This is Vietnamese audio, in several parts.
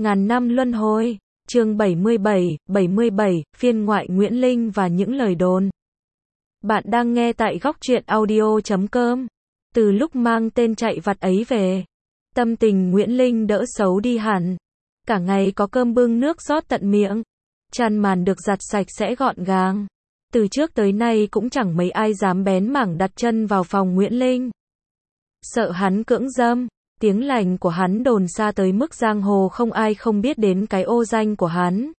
Ngàn năm luân hồi, chương 77, phiên ngoại Nguyễn Linh và những lời đồn. Bạn đang nghe tại góc truyện audio.com. Từ lúc mang tên chạy vặt ấy về, tâm tình Nguyễn Linh đỡ xấu đi hẳn. Cả ngày có cơm bưng nước rót tận miệng, chăn màn được giặt sạch sẽ gọn gàng. Từ trước tới nay cũng chẳng mấy ai dám bén mảng đặt chân vào phòng Nguyễn Linh. Sợ hắn cưỡng dâm. Tiếng lành của hắn đồn xa tới mức giang hồ không ai không biết đến cái ô danh của hắn.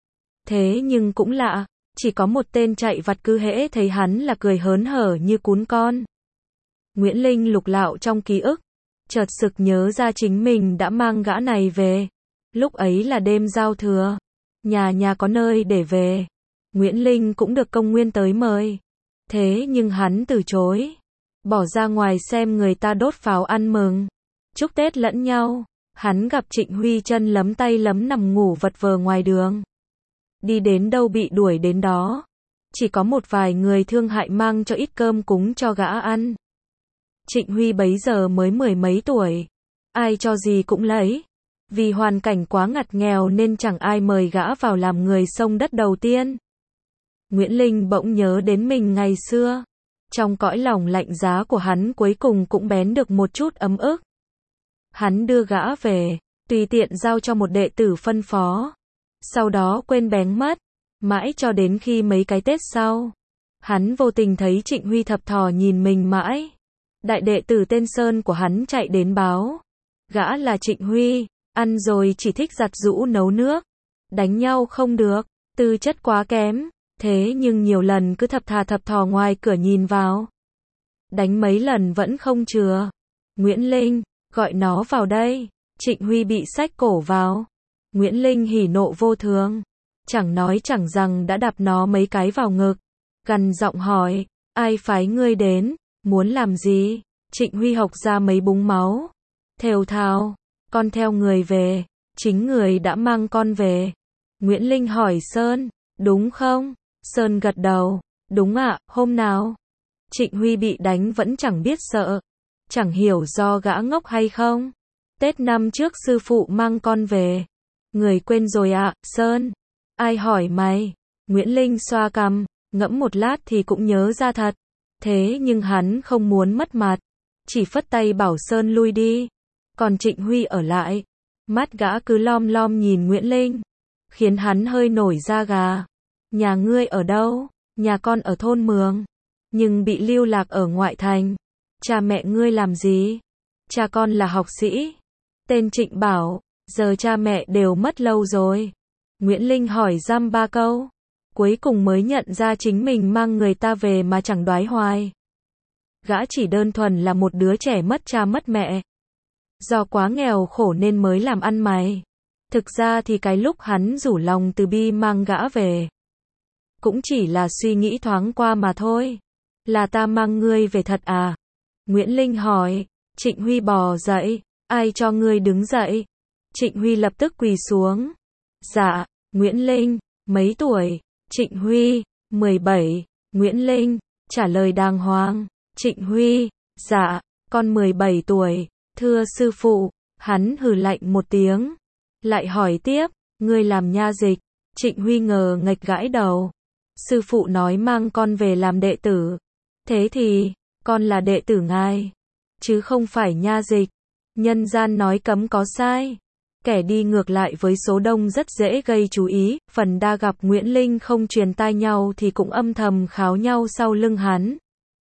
Thế nhưng cũng lạ, chỉ có một tên chạy vặt cứ hễ thấy hắn là cười hớn hở như cún con. Nguyễn Linh lục lạo trong ký ức, chợt sực nhớ ra chính mình đã mang gã này về. Lúc ấy là đêm giao thừa, nhà có nơi để về. Nguyễn Linh cũng được Công Nguyên tới mời. Thế nhưng hắn từ chối, bỏ ra ngoài xem người ta đốt pháo ăn mừng, chúc Tết lẫn nhau. Hắn gặp Trịnh Huy chân lấm tay lấm nằm ngủ vật vờ ngoài đường. Đi đến đâu bị đuổi đến đó. Chỉ có một vài người thương hại mang cho ít cơm cúng cho gã ăn. Trịnh Huy bấy giờ mới 10 mấy tuổi. Ai cho gì cũng lấy. Vì hoàn cảnh quá ngặt nghèo nên chẳng ai mời gã vào làm người sông đất đầu tiên. Nguyễn Linh bỗng nhớ đến mình ngày xưa. Trong cõi lòng lạnh giá của hắn cuối cùng cũng bén được một chút ấm ức. Hắn đưa gã về, tùy tiện giao cho một đệ tử phân phó. Sau đó quên bén mất. Mãi cho đến khi mấy cái Tết sau, hắn vô tình thấy Trịnh Huy thập thò nhìn mình mãi. Đại đệ tử tên Sơn của hắn chạy đến báo. Gã là Trịnh Huy, ăn rồi chỉ thích giặt giũ nấu nước. Đánh nhau không được, tư chất quá kém. Thế nhưng nhiều lần cứ thập thò ngoài cửa nhìn vào. Đánh mấy lần vẫn không chừa. Nguyễn Linh, gọi nó vào đây. Trịnh Huy bị xách cổ vào. Nguyễn Linh hỉ nộ vô thường. Chẳng nói chẳng rằng đã đạp nó mấy cái vào ngực. Gằn giọng hỏi, ai phái ngươi đến, muốn làm gì? Trịnh Huy hộc ra mấy búng máu. Thều thào, con theo người về, chính người đã mang con về. Nguyễn Linh hỏi Sơn, đúng không? Sơn gật đầu, đúng ạ, hôm nào? Trịnh Huy bị đánh vẫn chẳng biết sợ. Chẳng hiểu do gã ngốc hay không. Tết năm trước sư phụ mang con về. Người quên rồi ạ, Sơn. Ai hỏi mày? Nguyễn Linh xoa cằm, ngẫm một lát thì cũng nhớ ra thật. Thế nhưng hắn không muốn mất mặt. Chỉ phất tay bảo Sơn lui đi. Còn Trịnh Huy ở lại. Mắt gã cứ lom lom nhìn Nguyễn Linh. Khiến hắn hơi nổi da gà. Nhà ngươi ở đâu? Nhà con ở thôn Mường. Nhưng bị lưu lạc ở ngoại thành. Cha mẹ ngươi làm gì? Cha con là học sĩ. Tên Trịnh bảo, giờ cha mẹ đều mất lâu rồi. Nguyễn Linh hỏi dăm ba câu. Cuối cùng mới nhận ra chính mình mang người ta về mà chẳng đoái hoài. Gã chỉ đơn thuần là một đứa trẻ mất cha mất mẹ. Do quá nghèo khổ nên mới làm ăn mày. Thực ra thì cái lúc hắn rủ lòng từ bi mang gã về, cũng chỉ là suy nghĩ thoáng qua mà thôi. Là ta mang ngươi về thật à? Nguyễn Linh hỏi. Trịnh Huy bò dậy. Ai cho ngươi đứng dậy? Trịnh Huy lập tức quỳ xuống. Dạ. Nguyễn Linh, mấy tuổi? Trịnh Huy, 17. Nguyễn Linh, trả lời đàng hoàng. Trịnh Huy, dạ, con 17 tuổi. Thưa sư phụ. Hắn hừ lạnh một tiếng. Lại hỏi tiếp, ngươi làm nha dịch? Trịnh Huy ngờ nghệch gãi đầu. Sư phụ nói mang con về làm đệ tử. Thế thì, con là đệ tử ngài, chứ không phải nha dịch. Nhân gian nói cấm có sai. Kẻ đi ngược lại với số đông rất dễ gây chú ý. Phần đa gặp Nguyễn Linh không truyền tai nhau thì cũng âm thầm kháo nhau sau lưng hắn.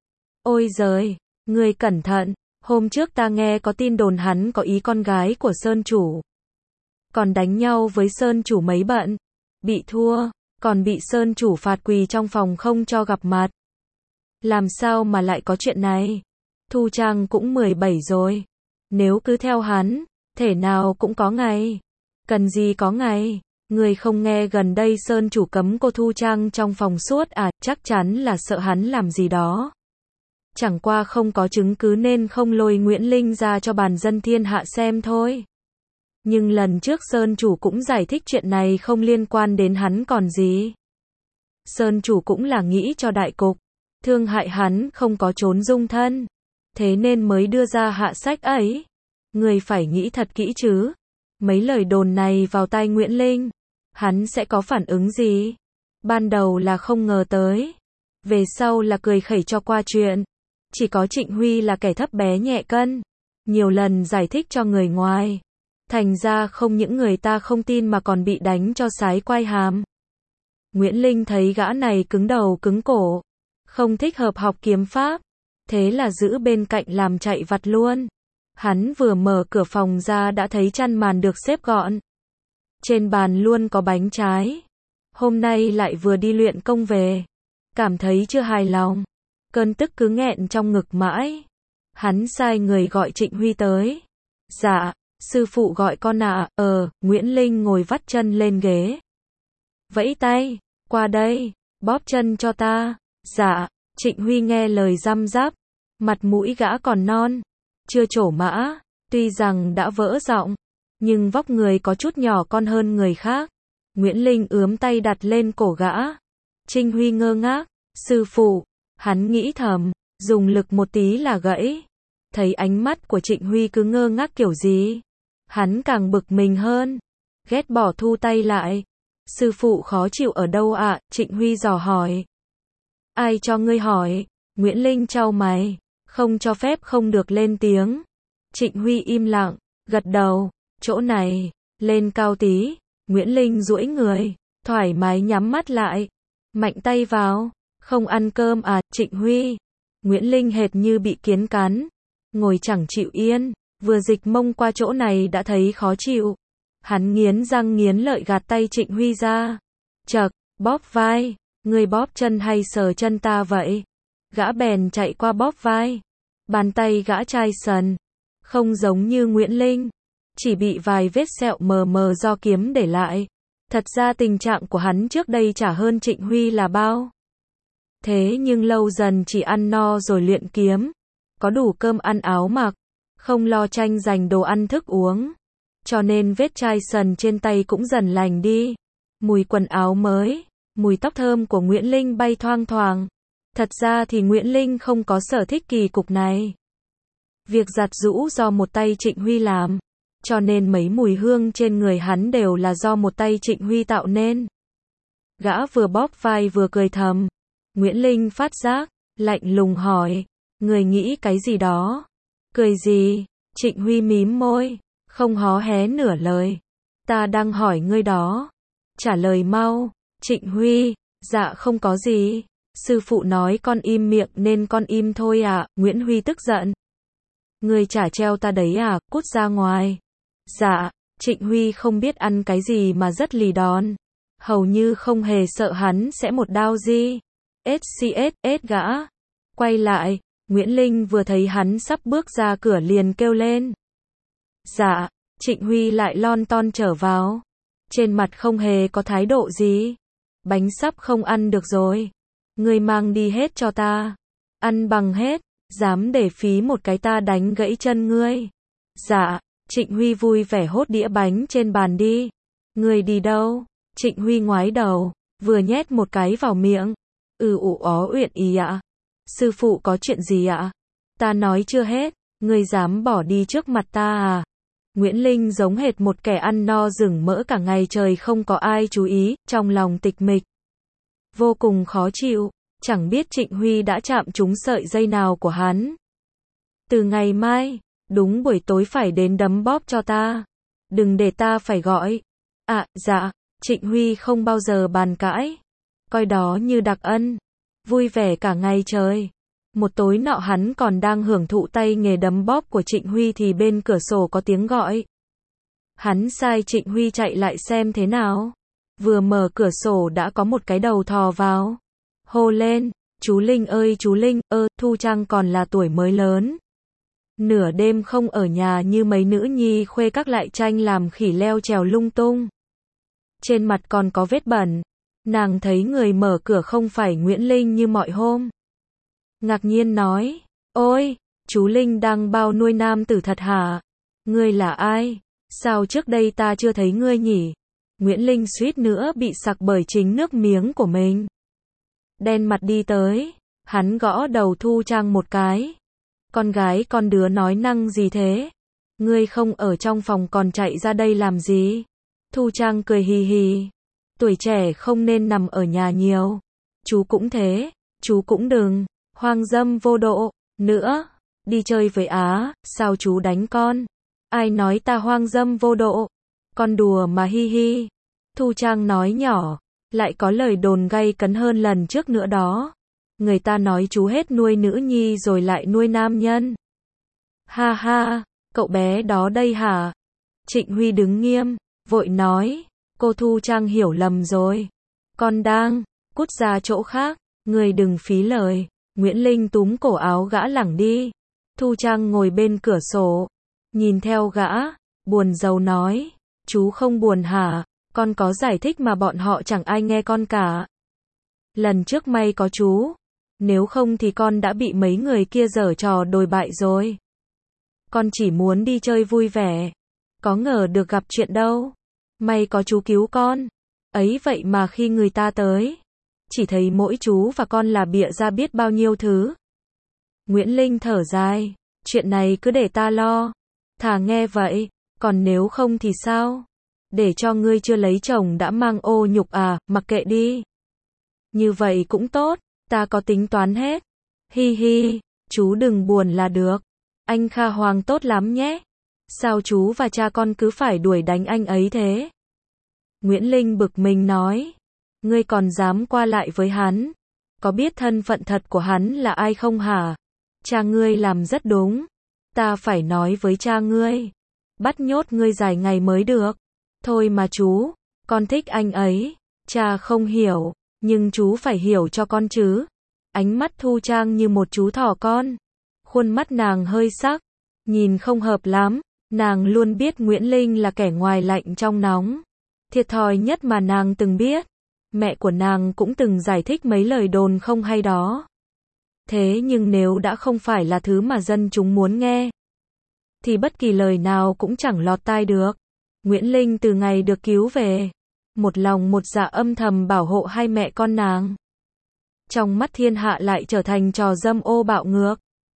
Ôi giời, ngươi cẩn thận. Hôm trước ta nghe có tin đồn hắn có ý con gái của Sơn chủ. Còn đánh nhau với Sơn chủ mấy bận. Bị thua, còn bị Sơn chủ phạt quỳ trong phòng không cho gặp mặt. Làm sao mà lại có chuyện này? Thu Trang cũng 17 rồi. Nếu cứ theo hắn, thể nào cũng có ngày. Cần gì có ngày. Người không nghe gần đây Sơn chủ cấm cô Thu Trang trong phòng suốt à? Chắc chắn là sợ hắn làm gì đó. Chẳng qua không có chứng cứ nên không lôi Nguyễn Linh ra cho bàn dân thiên hạ xem thôi. Nhưng lần trước Sơn chủ cũng giải thích chuyện này không liên quan đến hắn còn gì. Sơn chủ cũng là nghĩ cho đại cục. Thương hại hắn không có trốn dung thân. Thế nên mới đưa ra hạ sách ấy. Người phải nghĩ thật kỹ chứ. Mấy lời đồn này vào tai Nguyễn Linh, hắn sẽ có phản ứng gì? Ban đầu là không ngờ tới, về sau là cười khẩy cho qua chuyện. Chỉ có Trịnh Huy là kẻ thấp bé nhẹ cân, nhiều lần giải thích cho người ngoài. Thành ra không những người ta không tin mà còn bị đánh cho sái quai hàm. Nguyễn Linh thấy gã này cứng đầu cứng cổ, không thích hợp học kiếm pháp, thế là giữ bên cạnh làm chạy vặt luôn. Hắn vừa mở cửa phòng ra đã thấy chăn màn được xếp gọn. Trên bàn luôn có bánh trái. Hôm nay lại vừa đi luyện công về, cảm thấy chưa hài lòng. Cơn tức cứ nghẹn trong ngực mãi. Hắn sai người gọi Trịnh Huy tới. Dạ, sư phụ gọi con ạ. Nguyễn Linh ngồi vắt chân lên ghế. Vẫy tay, qua đây, bóp chân cho ta. Dạ, Trịnh Huy nghe lời răm rắp. Mặt mũi gã còn non, chưa trổ mã, tuy rằng đã vỡ giọng, nhưng vóc người có chút nhỏ con hơn người khác. Nguyễn Linh ướm tay đặt lên cổ gã. Trịnh Huy ngơ ngác, sư phụ, hắn nghĩ thầm, dùng lực một tí là gãy. Thấy ánh mắt của Trịnh Huy cứ ngơ ngác kiểu gì, hắn càng bực mình hơn, ghét bỏ thu tay lại. Sư phụ khó chịu ở đâu ạ? Trịnh Huy dò hỏi. Ai cho ngươi hỏi? Nguyễn Linh chau mày, không cho phép không được lên tiếng. Trịnh Huy im lặng, gật đầu, chỗ này, lên cao tí. Nguyễn Linh duỗi người, thoải mái nhắm mắt lại, mạnh tay vào. Không ăn cơm à? Trịnh Huy. Nguyễn Linh hệt như bị kiến cắn, ngồi chẳng chịu yên, vừa dịch mông qua chỗ này đã thấy khó chịu. Hắn nghiến răng nghiến lợi gạt tay Trịnh Huy ra. Chậc, bóp vai, người bóp chân hay sờ chân ta vậy? Gã bèn chạy qua bóp vai. Bàn tay gã chai sần, không giống như Nguyễn Linh, chỉ bị vài vết sẹo mờ mờ do kiếm để lại. Thật ra tình trạng của hắn trước đây chả hơn Trịnh Huy là bao. Thế nhưng lâu dần chỉ ăn no rồi luyện kiếm, có đủ cơm ăn áo mặc, không lo tranh giành đồ ăn thức uống, cho nên vết chai sần trên tay cũng dần lành đi. Mùi quần áo mới, mùi tóc thơm của Nguyễn Linh bay thoang thoảng. Thật ra thì Nguyễn Linh không có sở thích kỳ cục này. Việc giặt giũ do một tay Trịnh Huy làm, cho nên mấy mùi hương trên người hắn đều là do một tay Trịnh Huy tạo nên. Gã vừa bóp vai vừa cười thầm. Nguyễn Linh phát giác, lạnh lùng hỏi, người nghĩ cái gì đó? Cười gì? Trịnh Huy mím môi, không hó hé nửa lời. Ta đang hỏi ngươi đó. Trả lời mau. Trịnh Huy, dạ không có gì. Sư phụ nói con im miệng nên con im thôi à? Nguyễn Huy tức giận. Ngươi chả treo ta đấy à? Cút ra ngoài. Dạ, Trịnh Huy không biết ăn cái gì mà rất lì đòn. Hầu như không hề sợ hắn sẽ một đao gì. SCS gã. Quay lại, Nguyễn Linh vừa thấy hắn sắp bước ra cửa liền kêu lên. Dạ, Trịnh Huy lại lon ton trở vào. Trên mặt không hề có thái độ gì. Bánh sắp không ăn được rồi. Ngươi mang đi hết cho ta. Ăn bằng hết, dám để phí một cái ta đánh gãy chân ngươi. Dạ, Trịnh Huy vui vẻ hốt đĩa bánh trên bàn đi. Ngươi đi đâu? Trịnh Huy ngoái đầu, vừa nhét một cái vào miệng. Uyển ý ạ. Sư phụ có chuyện gì ạ? Ta nói chưa hết, ngươi dám bỏ đi trước mặt ta à? Nguyễn Linh giống hệt một kẻ ăn no rừng mỡ cả ngày trời không có ai chú ý, trong lòng tịch mịch. Vô cùng khó chịu, chẳng biết Trịnh Huy đã chạm trúng sợi dây nào của hắn. Từ ngày mai, đúng buổi tối phải đến đấm bóp cho ta. Đừng để ta phải gọi. À, dạ, Trịnh Huy không bao giờ bàn cãi. Coi đó như đặc ân. Vui vẻ cả ngày trời. Một tối nọ hắn còn đang hưởng thụ tay nghề đấm bóp của Trịnh Huy thì bên cửa sổ có tiếng gọi. Hắn sai Trịnh Huy chạy lại xem thế nào. Vừa mở cửa sổ đã có một cái đầu thò vào. Hô lên, chú Linh ơi chú Linh, Thu Trang còn là tuổi mới lớn. Nửa đêm không ở nhà như mấy nữ nhi khuê các lại tranh làm khỉ leo trèo lung tung. Trên mặt còn có vết bẩn. Nàng thấy người mở cửa không phải Nguyễn Linh như mọi hôm. Ngạc nhiên nói, ôi, chú Linh đang bao nuôi nam tử thật hả? Ngươi là ai? Sao trước đây ta chưa thấy ngươi nhỉ? Nguyễn Linh suýt nữa bị sặc bởi chính nước miếng của mình. Đen mặt đi tới, hắn gõ đầu Thu Trang một cái. Con gái con đứa nói năng gì thế? Ngươi không ở trong phòng còn chạy ra đây làm gì? Thu Trang cười hì hì. Tuổi trẻ không nên nằm ở nhà nhiều. Chú cũng thế, chú cũng đừng hoang dâm vô độ nữa. Đi chơi với Á, sao chú đánh con? Ai nói ta hoang dâm vô độ? Con đùa mà hi hi. Thu Trang nói nhỏ, lại có lời đồn gay cấn hơn lần trước nữa đó. Người ta nói chú hết nuôi nữ nhi rồi lại nuôi nam nhân. Ha ha, cậu bé đó đây hả? Trịnh Huy đứng nghiêm, vội nói, cô Thu Trang hiểu lầm rồi. Con đang, cút ra chỗ khác, người đừng phí lời. Nguyễn Linh túm cổ áo gã lẳng đi. Thu Trang ngồi bên cửa sổ, nhìn theo gã, buồn rầu nói, chú không buồn hả? Con có giải thích mà bọn họ chẳng ai nghe con cả. Lần trước may có chú, nếu không thì con đã bị mấy người kia giở trò đồi bại rồi. Con chỉ muốn đi chơi vui vẻ, có ngờ được gặp chuyện đâu. May có chú cứu con. Ấy vậy mà khi người ta tới, chỉ thấy mỗi chú và con là bịa ra biết bao nhiêu thứ. Nguyễn Linh thở dài, chuyện này cứ để ta lo. Thà nghe vậy, còn nếu không thì sao? Để cho ngươi chưa lấy chồng đã mang ô nhục à, mặc kệ đi. Như vậy cũng tốt, ta có tính toán hết. Hi hi, chú đừng buồn là được. Anh Kha Hoàng tốt lắm nhé. Sao chú và cha con cứ phải đuổi đánh anh ấy thế? Nguyễn Linh bực mình nói. Ngươi còn dám qua lại với hắn? Có biết thân phận thật của hắn là ai không hả? Cha ngươi làm rất đúng. Ta phải nói với cha ngươi. Bắt nhốt ngươi dài ngày mới được. Thôi mà chú, con thích anh ấy. Cha không hiểu, nhưng chú phải hiểu cho con chứ. Ánh mắt Thu Trang như một chú thỏ con. Khuôn mắt nàng hơi sắc, nhìn không hợp lắm. Nàng luôn biết Nguyễn Linh là kẻ ngoài lạnh trong nóng. Thiệt thòi nhất mà nàng từng biết. Mẹ của nàng cũng từng giải thích mấy lời đồn không hay đó. Thế nhưng nếu đã không phải là thứ mà dân chúng muốn nghe, thì bất kỳ lời nào cũng chẳng lọt tai được. Nguyễn Linh từ ngày được cứu về, một lòng một dạ âm thầm bảo hộ hai mẹ con nàng. Trong mắt thiên hạ lại trở thành trò dâm ô bạo ngược.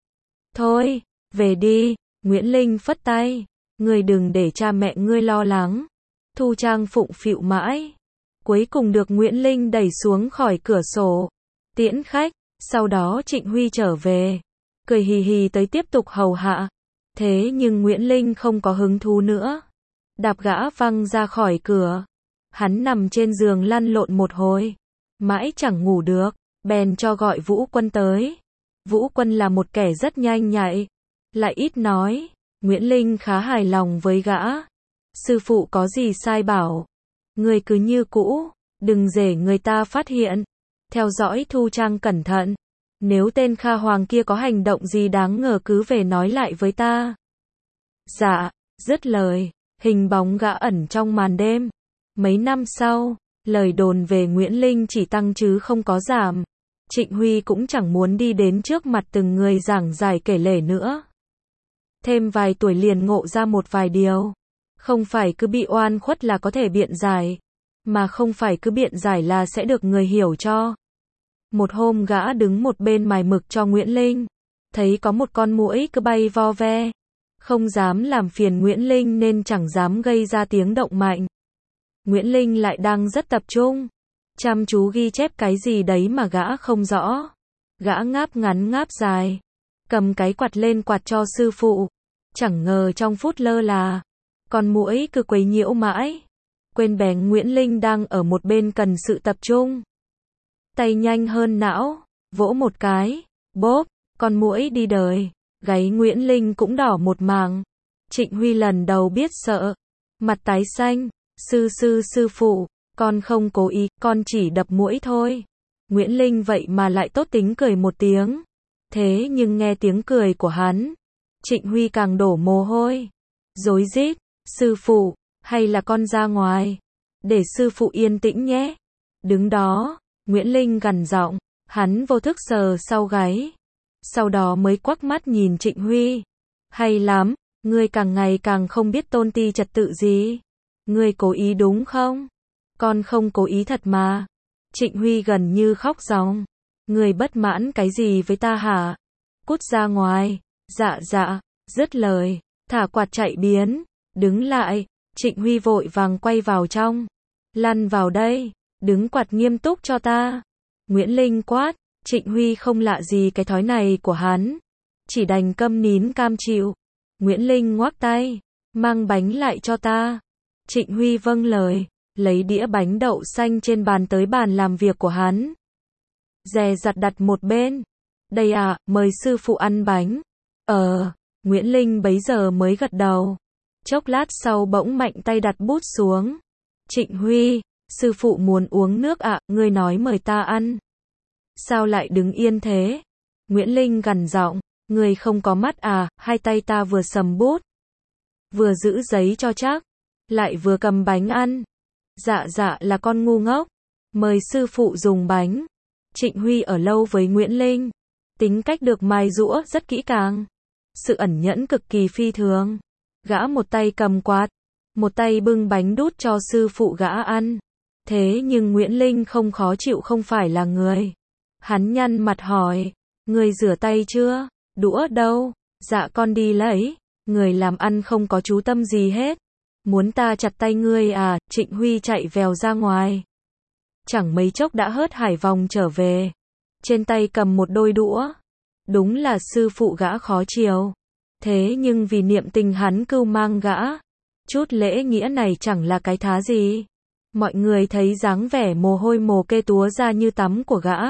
Thôi, về đi, Nguyễn Linh phất tay. Ngươi đừng để cha mẹ ngươi lo lắng. Thu Trang phụng phịu mãi. Cuối cùng được Nguyễn Linh đẩy xuống khỏi cửa sổ. Tiễn khách, sau đó Trịnh Huy trở về. Cười hì hì tới tiếp tục hầu hạ. Thế nhưng Nguyễn Linh không có hứng thú nữa. Đạp gã văng ra khỏi cửa. Hắn nằm trên giường lăn lộn một hồi. Mãi chẳng ngủ được. Bèn cho gọi Vũ Quân tới. Vũ Quân là một kẻ rất nhanh nhạy. Lại ít nói. Nguyễn Linh khá hài lòng với gã. Sư phụ có gì sai bảo. Người cứ như cũ. Đừng để người ta phát hiện. Theo dõi Thu Trang cẩn thận. Nếu tên Kha Hoàng kia có hành động gì đáng ngờ cứ về nói lại với ta. Dạ, dứt lời. Hình bóng gã ẩn trong màn đêm. Mấy năm sau, lời đồn về Nguyễn Linh chỉ tăng chứ không có giảm. Trịnh Huy cũng chẳng muốn đi đến trước mặt từng người giảng giải kể lể nữa. Thêm vài tuổi liền ngộ ra một vài điều. Không phải cứ bị oan khuất là có thể biện giải. Mà không phải cứ biện giải là sẽ được người hiểu cho. Một hôm gã đứng một bên mài mực cho Nguyễn Linh. Thấy có một con muỗi cứ bay vo ve. Không dám làm phiền Nguyễn Linh nên chẳng dám gây ra tiếng động mạnh. Nguyễn Linh lại đang rất tập trung. Chăm chú ghi chép cái gì đấy mà gã không rõ. Gã ngáp ngắn ngáp dài. Cầm cái quạt lên quạt cho sư phụ. Chẳng ngờ trong phút lơ là. Con muỗi cứ quấy nhiễu mãi. Quên bén Nguyễn Linh đang ở một bên cần sự tập trung. Tay nhanh hơn não. Vỗ một cái. Bốp. Con muỗi đi đời. Gáy Nguyễn Linh cũng đỏ một mảng. Trịnh Huy lần đầu biết sợ. Mặt tái xanh. Sư phụ. Con không cố ý, con chỉ đập muỗi thôi. Nguyễn Linh vậy mà lại tốt tính cười một tiếng. Thế nhưng nghe tiếng cười của hắn, Trịnh Huy càng đổ mồ hôi. Rối rít, sư phụ, hay là con ra ngoài, để sư phụ yên tĩnh nhé. Đứng đó, Nguyễn Linh gằn giọng, hắn vô thức sờ sau gáy. Sau đó mới quắc mắt nhìn Trịnh Huy. Hay lắm, ngươi càng ngày càng không biết tôn ti trật tự gì. Ngươi cố ý đúng không? Con không cố ý thật mà. Trịnh Huy gần như khóc ròng. Ngươi bất mãn cái gì với ta hả? Cút ra ngoài. Dạ, dứt lời. thả quạt chạy biến, đứng lại, Trịnh Huy vội vàng quay vào trong. Lăn vào đây, đứng quạt nghiêm túc cho ta. Nguyễn Linh quát, Trịnh Huy không lạ gì cái thói này của hắn. Chỉ đành câm nín cam chịu. Nguyễn Linh ngoắc tay, mang bánh lại cho ta. Trịnh Huy vâng lời, lấy đĩa bánh đậu xanh trên bàn tới bàn làm việc của hắn. Dè dặt đặt một bên. Đây à, mời sư phụ ăn bánh. Nguyễn Linh bấy giờ mới gật đầu. Chốc lát sau bỗng mạnh tay đặt bút xuống. Trịnh Huy, sư phụ muốn uống nước ạ, ngươi nói mời ta ăn. Sao lại đứng yên thế? Nguyễn Linh gằn giọng, ngươi không có mắt à, hai tay ta vừa sầm bút, vừa giữ giấy cho chắc, lại vừa cầm bánh ăn. Dạ dạ là con ngu ngốc. Mời sư phụ dùng bánh. Trịnh Huy ở lâu với Nguyễn Linh, tính cách được mài giũa rất kỹ càng. Sự ẩn nhẫn cực kỳ phi thường. Gã một tay cầm quạt, một tay bưng bánh đút cho sư phụ gã ăn. Thế nhưng Nguyễn Linh không khó chịu không phải là người. Hắn nhăn mặt hỏi, người rửa tay chưa? Đũa đâu? Dạ con đi lấy. Người làm ăn không có chú tâm gì hết. Muốn ta chặt tay ngươi à? Trịnh Huy chạy vèo ra ngoài. Chẳng mấy chốc đã hớt hải vòng trở về. Trên tay cầm một đôi đũa. Đúng là sư phụ gã khó chiều. Thế nhưng vì niệm tình hắn cưu mang gã. Chút lễ nghĩa này chẳng là cái thá gì. Mọi người thấy dáng vẻ mồ hôi mồ kê túa ra như tắm của gã.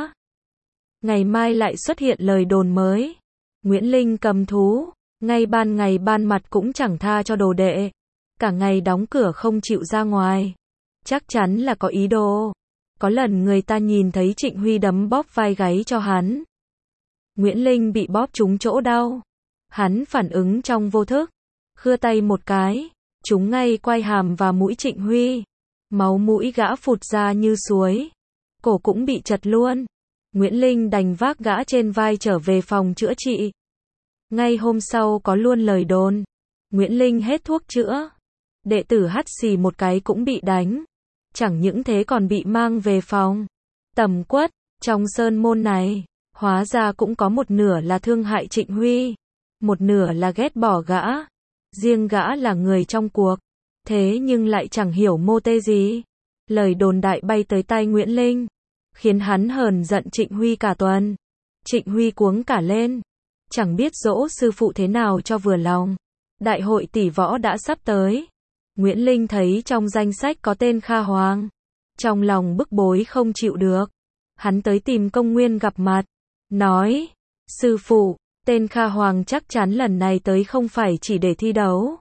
Ngày mai lại xuất hiện lời đồn mới. Nguyễn Linh cầm thú. Ngay ban ngày ban mặt cũng chẳng tha cho đồ đệ. Cả ngày đóng cửa không chịu ra ngoài. Chắc chắn là có ý đồ. Có lần người ta nhìn thấy Trịnh Huy đấm bóp vai gáy cho hắn. Nguyễn Linh bị bóp trúng chỗ đau. Hắn phản ứng trong vô thức. Khưa tay một cái. Trúng ngay quai hàm và mũi Trịnh Huy. Máu mũi gã phụt ra như suối. Cổ cũng bị chật luôn. Nguyễn Linh đành vác gã trên vai trở về phòng chữa trị. Ngay hôm sau có luôn lời đồn. Nguyễn Linh hết thuốc chữa. Đệ tử hắt xì một cái cũng bị đánh. Chẳng những thế còn bị mang về phòng tẩm quất. Trong sơn môn này, hóa ra cũng có một nửa là thương hại Trịnh Huy. Một nửa là ghét bỏ gã. Riêng gã là người trong cuộc. Thế nhưng lại chẳng hiểu mô tê gì. Lời đồn đại bay tới tai Nguyễn Linh. Khiến hắn hờn giận Trịnh Huy cả tuần. Trịnh Huy cuống cả lên. Chẳng biết dỗ sư phụ thế nào cho vừa lòng. Đại hội tỷ võ đã sắp tới. Nguyễn Linh thấy trong danh sách có tên Kha Hoàng. Trong lòng bức bối không chịu được. Hắn tới tìm Công Nguyên gặp mặt. Nói, sư phụ, tên Kha Hoàng chắc chắn lần này tới không phải chỉ để thi đấu.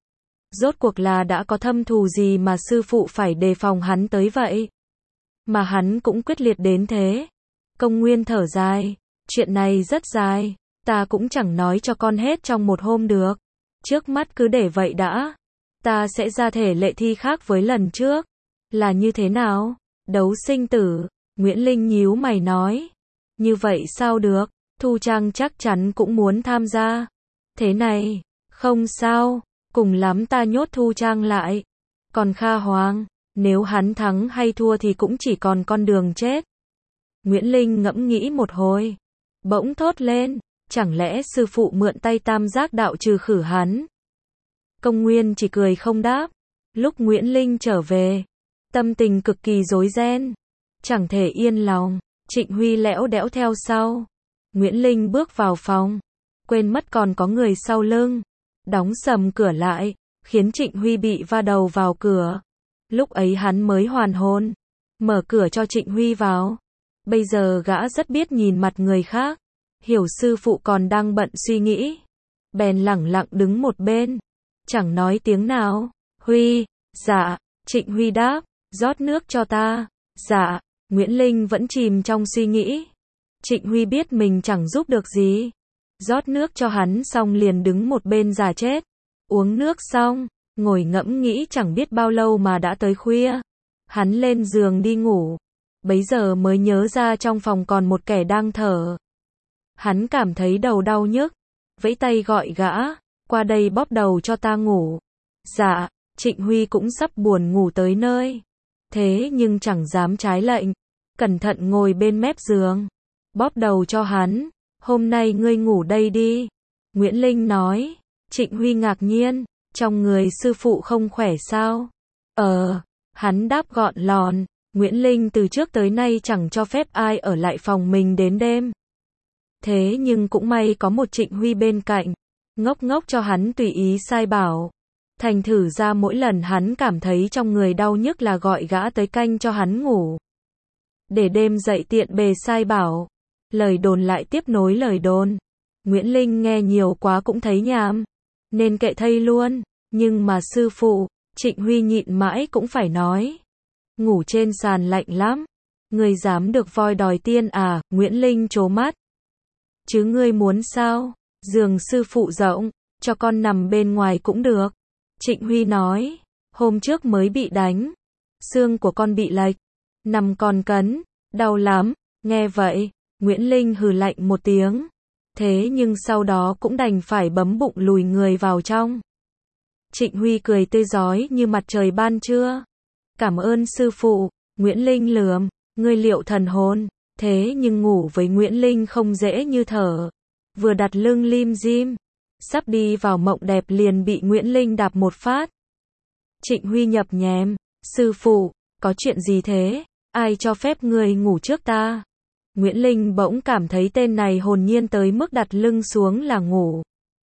Rốt cuộc là đã có thâm thù gì mà sư phụ phải đề phòng hắn tới vậy? Mà hắn cũng quyết liệt đến thế. Công Nguyên thở dài. Chuyện này rất dài. Ta cũng chẳng nói cho con hết trong một hôm được. Trước mắt cứ để vậy đã. Ta sẽ ra thể lệ thi khác với lần trước. Là như thế nào? Đấu sinh tử. Nguyễn Linh nhíu mày nói. Như vậy sao được? Thu Trang chắc chắn cũng muốn tham gia. Thế này, không sao. Cùng lắm ta nhốt Thu Trang lại. Còn Kha Hoàng, nếu hắn thắng hay thua thì cũng chỉ còn con đường chết. Nguyễn Linh ngẫm nghĩ một hồi. Bỗng thốt lên. Chẳng lẽ sư phụ mượn tay tam giác đạo trừ khử hắn? Công Nguyên chỉ cười không đáp. Lúc Nguyễn Linh trở về, tâm tình cực kỳ rối ren. Chẳng thể yên lòng. Trịnh Huy lẽo đẽo theo sau. Nguyễn Linh bước vào phòng. Quên mất còn có người sau lưng. Đóng sầm cửa lại, khiến Trịnh Huy bị va đầu vào cửa. Lúc ấy hắn mới hoàn hồn. Mở cửa cho Trịnh Huy vào. Bây giờ gã rất biết nhìn mặt người khác. Hiểu sư phụ còn đang bận suy nghĩ. Bèn lẳng lặng đứng một bên. Chẳng nói tiếng nào. Huy, dạ. Trịnh Huy đáp, rót nước cho ta. Dạ. Nguyễn Linh vẫn chìm trong suy nghĩ. Trịnh Huy biết mình chẳng giúp được gì. Rót nước cho hắn xong liền đứng một bên giả chết. Uống nước xong, ngồi ngẫm nghĩ chẳng biết bao lâu mà đã tới khuya. Hắn lên giường đi ngủ. Bấy giờ mới nhớ ra trong phòng còn một kẻ đang thở. Hắn cảm thấy đầu đau nhức. Vẫy tay gọi gã. Qua đây bóp đầu cho ta ngủ. Dạ. Trịnh Huy cũng sắp buồn ngủ tới nơi. Thế nhưng chẳng dám trái lệnh. Cẩn thận ngồi bên mép giường. Bóp đầu cho hắn. Hôm nay ngươi ngủ đây đi. Nguyễn Linh nói. Trịnh Huy ngạc nhiên, trong người sư phụ không khỏe sao? Hắn đáp gọn lòn, Nguyễn Linh từ trước tới nay chẳng cho phép ai ở lại phòng mình đến đêm. Thế nhưng cũng may có một Trịnh Huy bên cạnh, ngốc ngốc cho hắn tùy ý sai bảo. Thành thử ra mỗi lần hắn cảm thấy trong người đau nhức là gọi gã tới canh cho hắn ngủ. Để đêm dậy tiện bề sai bảo. Lời đồn lại tiếp nối lời đồn. Nguyễn Linh nghe nhiều quá cũng thấy nhàm, nên kệ thây luôn. Nhưng mà sư phụ, Trịnh Huy nhịn mãi cũng phải nói. Ngủ trên sàn lạnh lắm. Ngươi dám được voi đòi tiên à? Nguyễn Linh trố mắt. Chứ ngươi muốn sao? Giường sư phụ rộng, cho con nằm bên ngoài cũng được. Trịnh Huy nói, hôm trước mới bị đánh. Xương của con bị lệch. Nằm còn cấn, đau lắm. Nghe vậy, Nguyễn Linh hừ lạnh một tiếng. Thế nhưng sau đó cũng đành phải bấm bụng lùi người vào trong. Trịnh Huy cười tươi rói như mặt trời ban trưa. Cảm ơn sư phụ. Nguyễn Linh lườm, ngươi liệu thần hồn. Thế nhưng ngủ với Nguyễn Linh không dễ như thở. Vừa đặt lưng lim dim, sắp đi vào mộng đẹp liền bị Nguyễn Linh đạp một phát. Trịnh Huy nhập nhèm, sư phụ, có chuyện gì thế? Ai cho phép ngươi ngủ trước ta? Nguyễn Linh bỗng cảm thấy tên này hồn nhiên tới mức đặt lưng xuống là ngủ.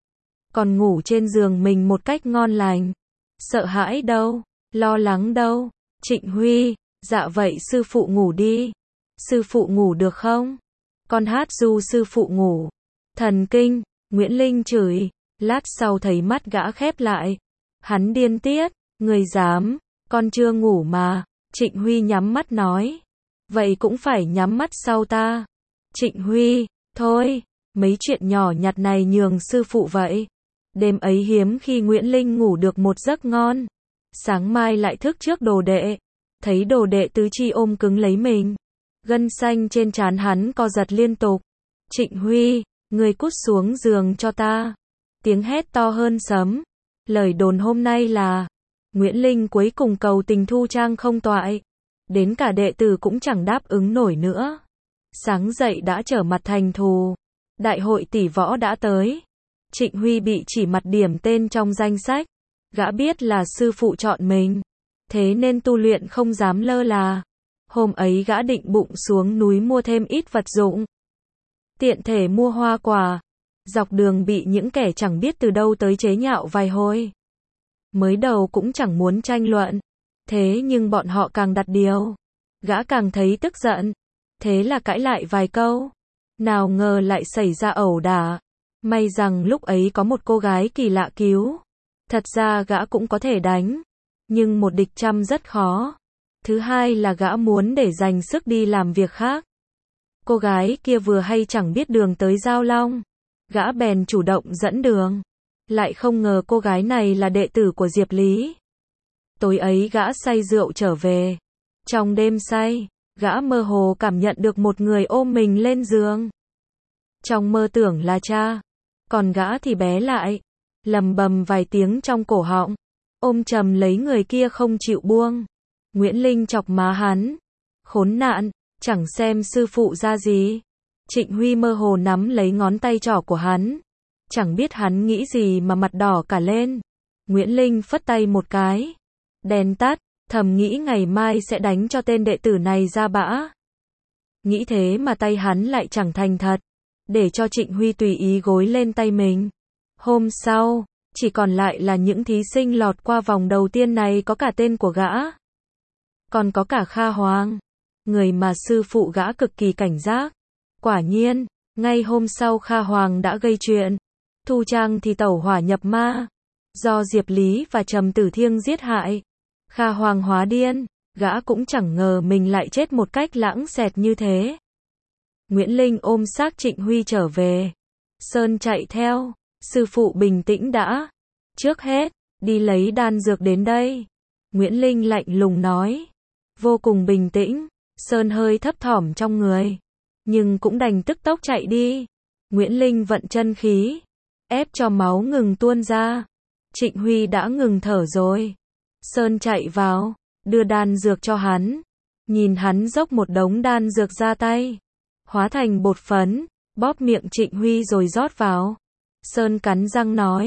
Còn ngủ trên giường mình một cách ngon lành. Sợ hãi đâu, lo lắng đâu. Trịnh Huy, dạ vậy sư phụ ngủ đi. Sư phụ ngủ được không? Con hát ru sư phụ ngủ. Thần kinh, Nguyễn Linh chửi. Lát sau thấy mắt gã khép lại. Hắn điên tiết, người dám, con chưa ngủ mà. Trịnh Huy nhắm mắt nói. Vậy cũng phải nhắm mắt sau ta. Trịnh Huy, thôi, mấy chuyện nhỏ nhặt này nhường sư phụ vậy. Đêm ấy hiếm khi Nguyễn Linh ngủ được một giấc ngon. Sáng mai lại thức trước đồ đệ. Thấy đồ đệ tứ chi ôm cứng lấy mình. Gân xanh trên trán hắn co giật liên tục. Trịnh Huy, người cút xuống giường cho ta. Tiếng hét to hơn sấm. Lời đồn hôm nay là Nguyễn Linh cuối cùng cầu tình thu trang không toại. Đến cả đệ tử cũng chẳng đáp ứng nổi nữa. Sáng dậy đã trở mặt thành thù. Đại hội tỷ võ đã tới. Trịnh Huy bị chỉ mặt điểm tên trong danh sách. Gã biết là sư phụ chọn mình. Thế nên tu luyện không dám lơ là. Hôm ấy gã định bụng xuống núi mua thêm ít vật dụng. Tiện thể mua hoa quả. Dọc đường bị những kẻ chẳng biết từ đâu tới chế nhạo vài hồi. Mới đầu cũng chẳng muốn tranh luận. Thế nhưng bọn họ càng đặt điều. Gã càng thấy tức giận. Thế là cãi lại vài câu. Nào ngờ lại xảy ra ẩu đả. May rằng lúc ấy có một cô gái kỳ lạ cứu. Thật ra gã cũng có thể đánh. Nhưng một địch trăm rất khó. Thứ hai là gã muốn để dành sức đi làm việc khác. Cô gái kia vừa hay chẳng biết đường tới Giao Long. Gã bèn chủ động dẫn đường. Lại không ngờ cô gái này là đệ tử của Diệp Lý. Tối ấy gã say rượu trở về. Trong đêm say, gã mơ hồ cảm nhận được một người ôm mình lên giường. Trong mơ tưởng là cha. Còn gã thì bé lại. Lầm bầm vài tiếng trong cổ họng. Ôm chầm lấy người kia không chịu buông. Nguyễn Linh chọc má hắn. Khốn nạn, chẳng xem sư phụ ra gì. Trịnh Huy mơ hồ nắm lấy ngón tay trỏ của hắn. Chẳng biết hắn nghĩ gì mà mặt đỏ cả lên. Nguyễn Linh phất tay một cái. Đèn tắt, thầm nghĩ ngày mai sẽ đánh cho tên đệ tử này ra bã. Nghĩ thế mà tay hắn lại chẳng thành thật. Để cho Trịnh Huy tùy ý gối lên tay mình. Hôm sau, chỉ còn lại là những thí sinh lọt qua vòng đầu tiên này có cả tên của gã. Còn có cả Kha Hoàng. Người mà sư phụ gã cực kỳ cảnh giác. Quả nhiên, ngay hôm sau Kha Hoàng đã gây chuyện. Thu Trang thì tẩu hỏa nhập ma. Do Diệp Lý và Trầm Tử Thiêng giết hại. Kha Hoàng hóa điên. Gã cũng chẳng ngờ mình lại chết một cách lãng xẹt như thế. Nguyễn Linh ôm xác Trịnh Huy trở về. Sơn chạy theo. Sư phụ bình tĩnh đã. Trước hết, đi lấy đan dược đến đây. Nguyễn Linh lạnh lùng nói. Vô cùng bình tĩnh. Sơn hơi thấp thỏm trong người. Nhưng cũng đành tức tốc chạy đi. Nguyễn Linh vận chân khí. Ép cho máu ngừng tuôn ra. Trịnh Huy đã ngừng thở rồi. Sơn chạy vào. Đưa đan dược cho hắn. Nhìn hắn dốc một đống đan dược ra tay. Hóa thành bột phấn. Bóp miệng Trịnh Huy rồi rót vào. Sơn cắn răng nói.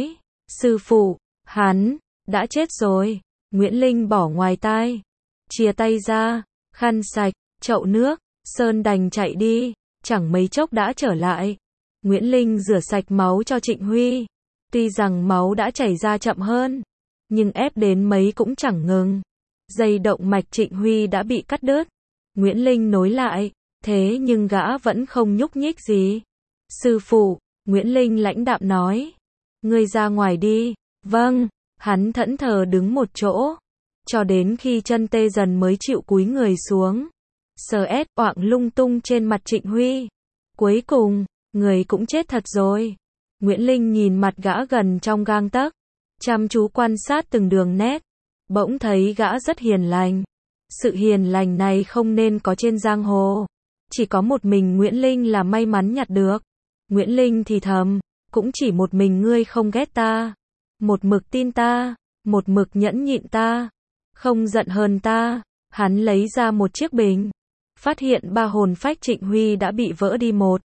Sư phụ, hắn đã chết rồi. Nguyễn Linh bỏ ngoài tai, chia tay ra, khăn sạch, chậu nước, Sơn đành chạy đi, chẳng mấy chốc đã trở lại. Nguyễn Linh rửa sạch máu cho Trịnh Huy. Tuy rằng máu đã chảy ra chậm hơn, nhưng ép đến mấy cũng chẳng ngừng. Dây động mạch Trịnh Huy đã bị cắt đứt. Nguyễn Linh nối lại, thế nhưng gã vẫn không nhúc nhích gì. Sư phụ, Nguyễn Linh lãnh đạm nói. Ngươi ra ngoài đi. Vâng, hắn thẫn thờ đứng một chỗ, cho đến khi chân tê dần mới chịu cúi người xuống. Sờ ét oạng lung tung trên mặt Trịnh Huy. Cuối cùng, người cũng chết thật rồi. Nguyễn Linh nhìn mặt gã gần trong gang tấc, chăm chú quan sát từng đường nét. Bỗng thấy gã rất hiền lành. Sự hiền lành này không nên có trên giang hồ. Chỉ có một mình Nguyễn Linh là may mắn nhặt được. Nguyễn Linh thì thầm, cũng chỉ một mình ngươi không ghét ta. Một mực tin ta, một mực nhẫn nhịn ta, không giận hờn ta. Hắn lấy ra một chiếc bình, phát hiện ba hồn phách Trịnh Huy đã bị vỡ đi một.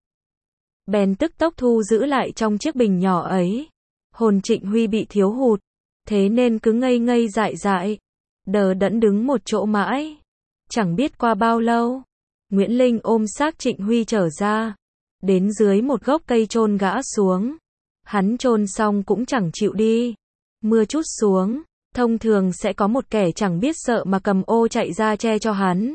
Bèn tức tốc thu giữ lại trong chiếc bình nhỏ ấy. Hồn Trịnh Huy bị thiếu hụt, thế nên cứ ngây ngây dại dại, đờ đẫn đứng một chỗ mãi. Chẳng biết qua bao lâu, Nguyễn Linh ôm xác Trịnh Huy trở ra, đến dưới một gốc cây chôn gã xuống. Hắn chôn xong cũng chẳng chịu đi. Mưa trút xuống, thông thường sẽ có một kẻ chẳng biết sợ mà cầm ô chạy ra che cho hắn.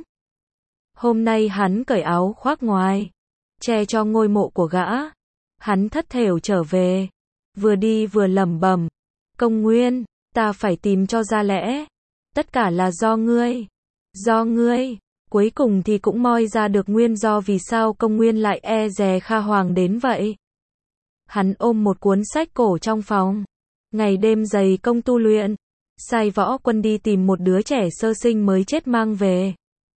Hôm nay hắn cởi áo khoác ngoài, che cho ngôi mộ của gã. Hắn thất thểu trở về, vừa đi vừa lẩm bẩm, Công Nguyên, ta phải tìm cho ra lẽ. Tất cả là do ngươi. Do ngươi. Cuối cùng thì cũng moi ra được nguyên do vì sao Công Nguyên lại e dè Kha Hoàng đến vậy. Hắn ôm một cuốn sách cổ trong phòng, ngày đêm dày công tu luyện, sai Võ Quân đi tìm một đứa trẻ sơ sinh mới chết mang về.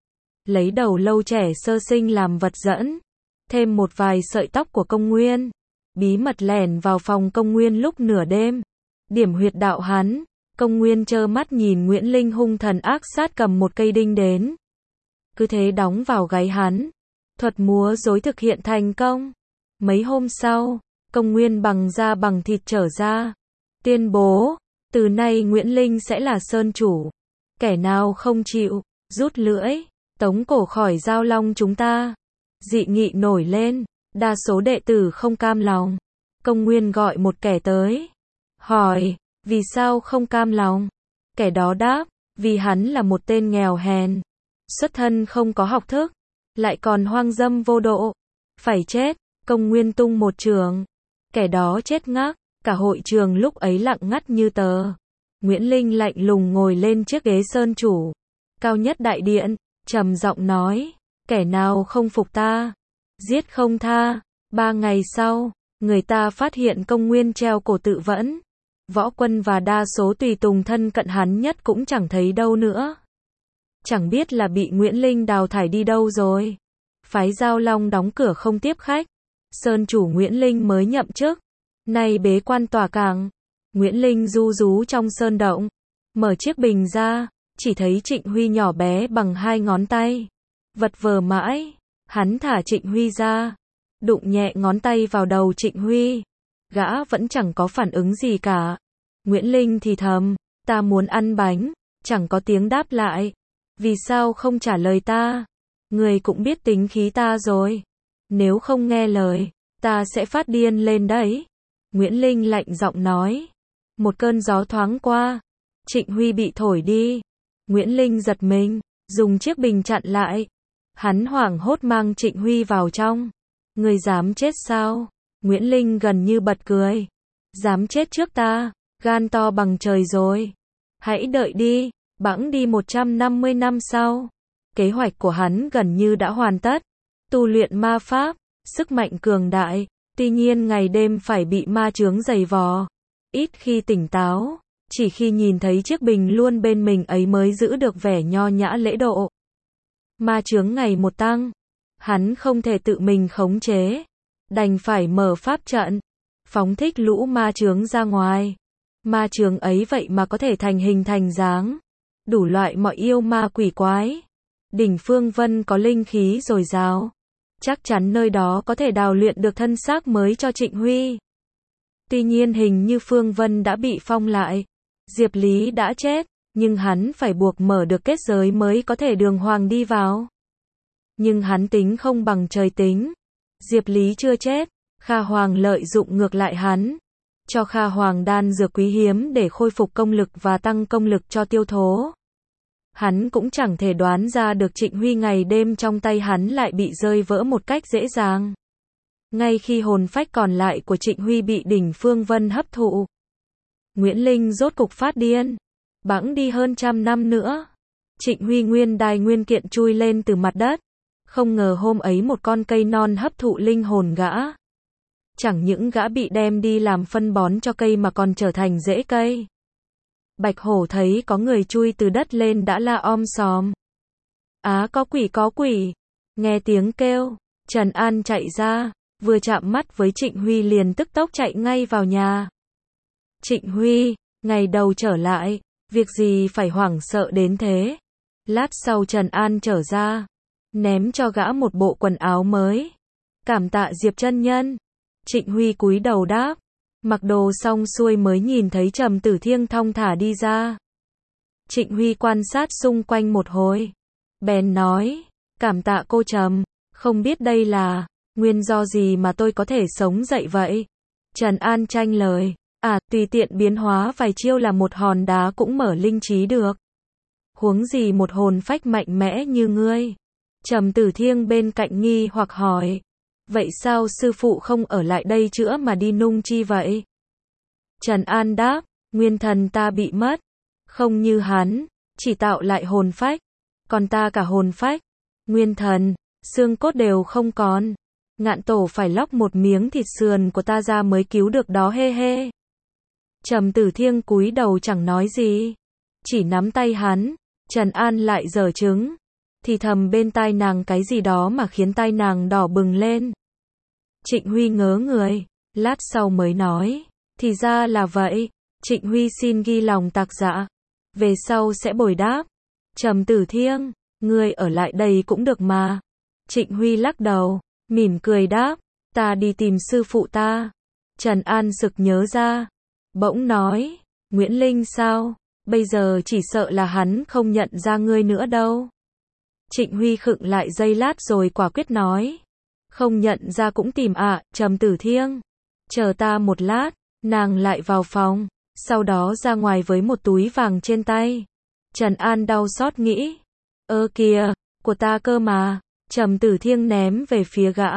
Lấy đầu lâu trẻ sơ sinh làm vật dẫn, thêm một vài sợi tóc của Công Nguyên, bí mật lẻn vào phòng Công Nguyên lúc nửa đêm, điểm huyệt đạo hắn. Công Nguyên trơ mắt nhìn Nguyễn Linh hung thần ác sát cầm một cây đinh đến, cứ thế đóng vào gáy hắn. Thuật múa rối thực hiện thành công. Mấy hôm sau, Công Nguyên bằng da bằng thịt trở ra, tuyên bố, từ nay Nguyễn Linh sẽ là sơn chủ. Kẻ nào không chịu, rút lưỡi, tống cổ khỏi Giao Long chúng ta. Dị nghị nổi lên, đa số đệ tử không cam lòng. Công Nguyên gọi một kẻ tới, hỏi, vì sao không cam lòng? Kẻ đó đáp, vì hắn là một tên nghèo hèn, xuất thân không có học thức, lại còn hoang dâm vô độ, phải chết. Công Nguyên tung một chưởng, kẻ đó chết ngắc. Cả hội trường lúc ấy lặng ngắt như tờ. Nguyễn Linh lạnh lùng ngồi lên chiếc ghế sơn chủ, cao nhất đại điện, trầm giọng nói, kẻ nào không phục ta, giết không tha. 3 ngày sau, người ta phát hiện Công Nguyên treo cổ tự vẫn. Võ Quân và đa số tùy tùng thân cận hắn nhất cũng chẳng thấy đâu nữa. Chẳng biết là bị Nguyễn Linh đào thải đi đâu rồi. Phái Giao Long đóng cửa không tiếp khách. Sơn chủ Nguyễn Linh mới nhậm chức, nay bế quan tòa cảng. Nguyễn Linh ru rú trong sơn động, mở chiếc bình ra, chỉ thấy Trịnh Huy nhỏ bé bằng 2 ngón tay. Vật vờ mãi, hắn thả Trịnh Huy ra, đụng nhẹ ngón tay vào đầu Trịnh Huy. Gã vẫn chẳng có phản ứng gì cả. Nguyễn Linh thì thầm, ta muốn ăn bánh, chẳng có tiếng đáp lại. Vì sao không trả lời ta? Người cũng biết tính khí ta rồi. Nếu không nghe lời, ta sẽ phát điên lên đấy. Nguyễn Linh lạnh giọng nói. Một cơn gió thoáng qua, Trịnh Huy bị thổi đi. Nguyễn Linh giật mình, dùng chiếc bình chặn lại. Hắn hoảng hốt mang Trịnh Huy vào trong. Người dám chết sao? Nguyễn Linh gần như bật cười. Dám chết trước ta, gan to bằng trời rồi. Hãy đợi đi, bẵng đi 150 năm sau. Kế hoạch của hắn gần như đã hoàn tất. Tu luyện ma pháp, sức mạnh cường đại, tuy nhiên ngày đêm phải bị ma chướng giày vò. Ít khi tỉnh táo, chỉ khi nhìn thấy chiếc bình luôn bên mình ấy mới giữ được vẻ nho nhã lễ độ. Ma chướng ngày một tăng, hắn không thể tự mình khống chế, đành phải mở pháp trận, phóng thích lũ ma chướng ra ngoài. Ma chướng ấy vậy mà có thể thành hình thành dáng, đủ loại mọi yêu ma quỷ quái. Đỉnh Phương Vân có linh khí dồi dào, chắc chắn nơi đó có thể đào luyện được thân xác mới cho Trịnh Huy. Tuy nhiên hình như Phương Vân đã bị phong lại. Diệp Lý đã chết, nhưng hắn phải buộc mở được kết giới mới có thể đường hoàng đi vào. Nhưng hắn tính không bằng trời tính. Diệp Lý chưa chết, Kha Hoàng lợi dụng ngược lại hắn. Cho Kha Hoàng đan dược quý hiếm để khôi phục công lực và tăng công lực cho Tiêu Thố. Hắn cũng chẳng thể đoán ra được Trịnh Huy ngày đêm trong tay hắn lại bị rơi vỡ một cách dễ dàng. Ngay khi hồn phách còn lại của Trịnh Huy bị đỉnh Phương Vân hấp thụ, Nguyễn Linh rốt cục phát điên. Bẵng đi hơn 100 năm nữa, Trịnh Huy nguyên đài nguyên kiện chui lên từ mặt đất. Không ngờ hôm ấy một con cây non hấp thụ linh hồn gã. Chẳng những gã bị đem đi làm phân bón cho cây mà còn trở thành rễ cây. Bạch Hổ thấy có người chui từ đất lên đã la om sòm. Á có quỷ. Nghe tiếng kêu, Trần An chạy ra, vừa chạm mắt với Trịnh Huy liền tức tốc chạy ngay vào nhà. Trịnh Huy, ngày đầu trở lại, việc gì phải hoảng sợ đến thế? Lát sau Trần An trở ra, ném cho gã một bộ quần áo mới. Cảm tạ Diệp chân nhân. Trịnh Huy cúi đầu đáp. Mặc đồ xong xuôi mới nhìn thấy Trầm Tử Thiêng thong thả đi ra. Trịnh Huy quan sát xung quanh một hồi. Bèn nói, cảm tạ cô Trầm, không biết đây là nguyên do gì mà tôi có thể sống dậy vậy? Trần An tranh lời, tùy tiện biến hóa vài chiêu là một hòn đá cũng mở linh trí được. Huống gì một hồn phách mạnh mẽ như ngươi? Trầm Tử Thiêng bên cạnh nghi hoặc hỏi. Vậy sao sư phụ không ở lại đây chữa mà đi nung chi vậy? Trần An đáp, nguyên thần ta bị mất. Không như hắn, chỉ tạo lại hồn phách. Còn ta cả hồn phách, nguyên thần, xương cốt đều không còn. Ngạn tổ phải lóc một miếng thịt sườn của ta ra mới cứu được đó hê hê. Trầm Tử Thiêng cúi đầu chẳng nói gì. Chỉ nắm tay hắn. Trần An lại giở trứng. Thì thầm bên tai nàng cái gì đó mà khiến tai nàng đỏ bừng lên. Trịnh Huy ngớ người, lát sau mới nói, thì ra là vậy. Trịnh Huy xin ghi lòng tạc dạ, về sau sẽ bồi đáp. Trầm Tử Thiêng, ngươi ở lại đây cũng được mà. Trịnh Huy lắc đầu, mỉm cười đáp, ta đi tìm sư phụ ta. Trần An sực nhớ ra, bỗng nói, Nguyễn Linh sao, bây giờ chỉ sợ là hắn không nhận ra ngươi nữa đâu. Trịnh Huy khựng lại giây lát rồi quả quyết nói. Không nhận ra cũng tìm Trầm Tử Thiêng. Chờ ta một lát, nàng lại vào phòng, sau đó ra ngoài với một túi vàng trên tay. Trần An đau xót nghĩ. Kìa, của ta cơ mà. Trầm Tử Thiêng ném về phía gã.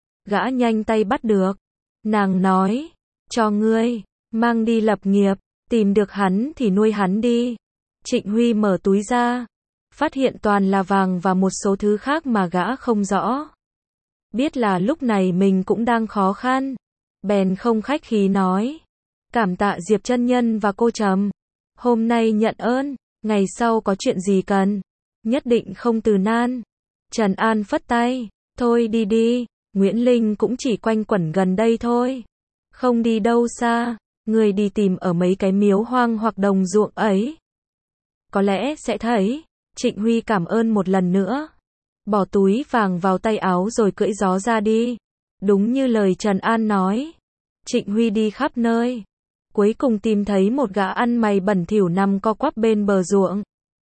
Gã nhanh tay bắt được. Nàng nói, cho ngươi, mang đi lập nghiệp, tìm được hắn thì nuôi hắn đi. Trịnh Huy mở túi ra. Phát hiện toàn là vàng và một số thứ khác mà gã không rõ. Biết là lúc này mình cũng đang khó khăn. Bèn không khách khí nói. Cảm tạ Diệp chân nhân và cô Trầm. Hôm nay nhận ơn, ngày sau có chuyện gì cần. Nhất định không từ nan. Trần An phất tay. Thôi đi đi, Nguyễn Linh cũng chỉ quanh quẩn gần đây thôi. Không đi đâu xa, người đi tìm ở mấy cái miếu hoang hoặc đồng ruộng ấy. Có lẽ sẽ thấy. Trịnh Huy cảm ơn một lần nữa. Bỏ túi vàng vào tay áo rồi cưỡi gió ra đi. Đúng như lời Trần An nói. Trịnh Huy đi khắp nơi. Cuối cùng tìm thấy một gã ăn mày bẩn thỉu nằm co quắp bên bờ ruộng.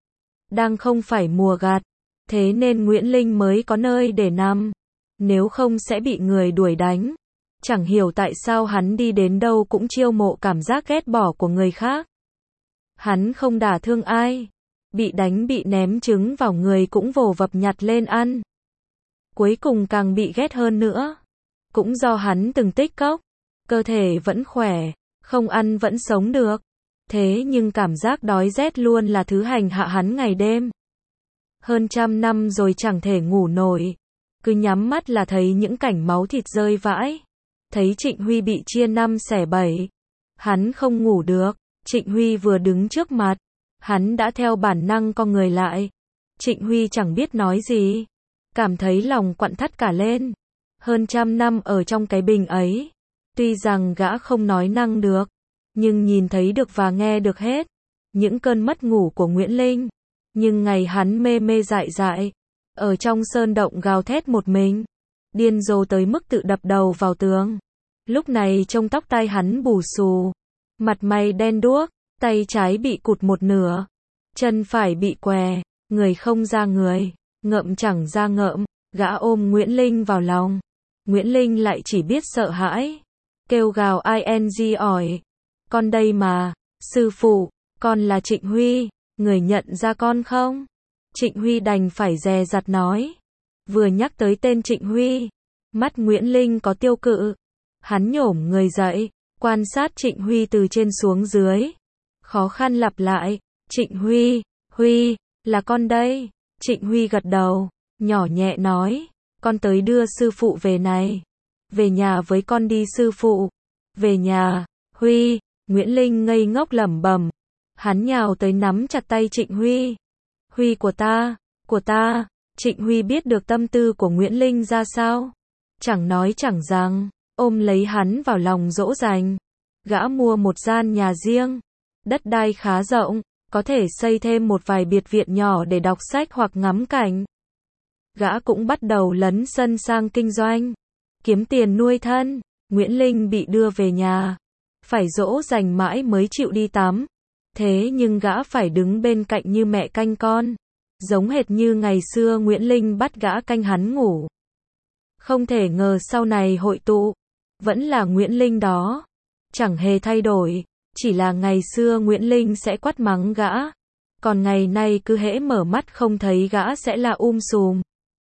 Đang không phải mùa gặt. Thế nên Nguyễn Linh mới có nơi để nằm. Nếu không sẽ bị người đuổi đánh. Chẳng hiểu tại sao hắn đi đến đâu cũng chiêu mộ cảm giác ghét bỏ của người khác. Hắn không đả thương ai. Bị đánh bị ném trứng vào người cũng vồ vập nhặt lên ăn. Cuối cùng càng bị ghét hơn nữa. Cũng do hắn từng tích cốc. Cơ thể vẫn khỏe, không ăn vẫn sống được. Thế nhưng cảm giác đói rét luôn là thứ hành hạ hắn ngày đêm. Hơn 100 năm rồi chẳng thể ngủ nổi. Cứ nhắm mắt là thấy những cảnh máu thịt rơi vãi. Thấy Trịnh Huy bị chia 5 xẻ 7. Hắn không ngủ được. Trịnh Huy vừa đứng trước mặt. Hắn đã theo bản năng co người lại. Trịnh Huy chẳng biết nói gì. Cảm thấy lòng quặn thắt cả lên. Hơn 100 năm ở trong cái bình ấy. Tuy rằng gã không nói năng được. Nhưng nhìn thấy được và nghe được hết. Những cơn mất ngủ của Nguyễn Linh. Nhưng ngày hắn mê mê dại dại. Ở trong sơn động gào thét một mình. Điên rồ tới mức tự đập đầu vào tường. Lúc này trông tóc tai hắn bù xù, mặt mày đen đuốc, tay trái bị cụt một nửa, chân phải bị què, người không ra người, ngậm chẳng ra ngậm, gã ôm Nguyễn Linh vào lòng. Nguyễn Linh lại chỉ biết sợ hãi, kêu gào ing ỏi. Con đây mà, sư phụ, con là Trịnh Huy, người nhận ra con không? Trịnh Huy đành phải dè dặt nói. Vừa nhắc tới tên Trịnh Huy, mắt Nguyễn Linh có tiêu cự. Hắn nhổm người dậy, quan sát Trịnh Huy từ trên xuống dưới. Khó khăn lặp lại, Trịnh Huy, Huy, là con đây. Trịnh Huy gật đầu, nhỏ nhẹ nói, con tới đưa sư phụ về này. Về nhà với con đi sư phụ. Về nhà, Huy, Nguyễn Linh ngây ngốc lẩm bẩm. Hắn nhào tới nắm chặt tay Trịnh Huy. Huy của ta, của ta. Trịnh Huy biết được tâm tư của Nguyễn Linh ra sao. Chẳng nói chẳng rằng, ôm lấy hắn vào lòng dỗ dành. Gã mua một gian nhà riêng, đất đai khá rộng, có thể xây thêm một vài biệt viện nhỏ để đọc sách hoặc ngắm cảnh. Gã cũng bắt đầu lấn sân sang kinh doanh, kiếm tiền nuôi thân. Nguyễn Linh bị đưa về nhà, phải dỗ dành mãi mới chịu đi tắm. Thế nhưng gã phải đứng bên cạnh như mẹ canh con, giống hệt như ngày xưa Nguyễn Linh bắt gã canh hắn ngủ. Không thể ngờ sau này hội tụ, vẫn là Nguyễn Linh đó, chẳng hề thay đổi, chỉ là ngày xưa Nguyễn Linh sẽ quát mắng gã, còn ngày nay cứ hễ mở mắt không thấy gã sẽ là sùm.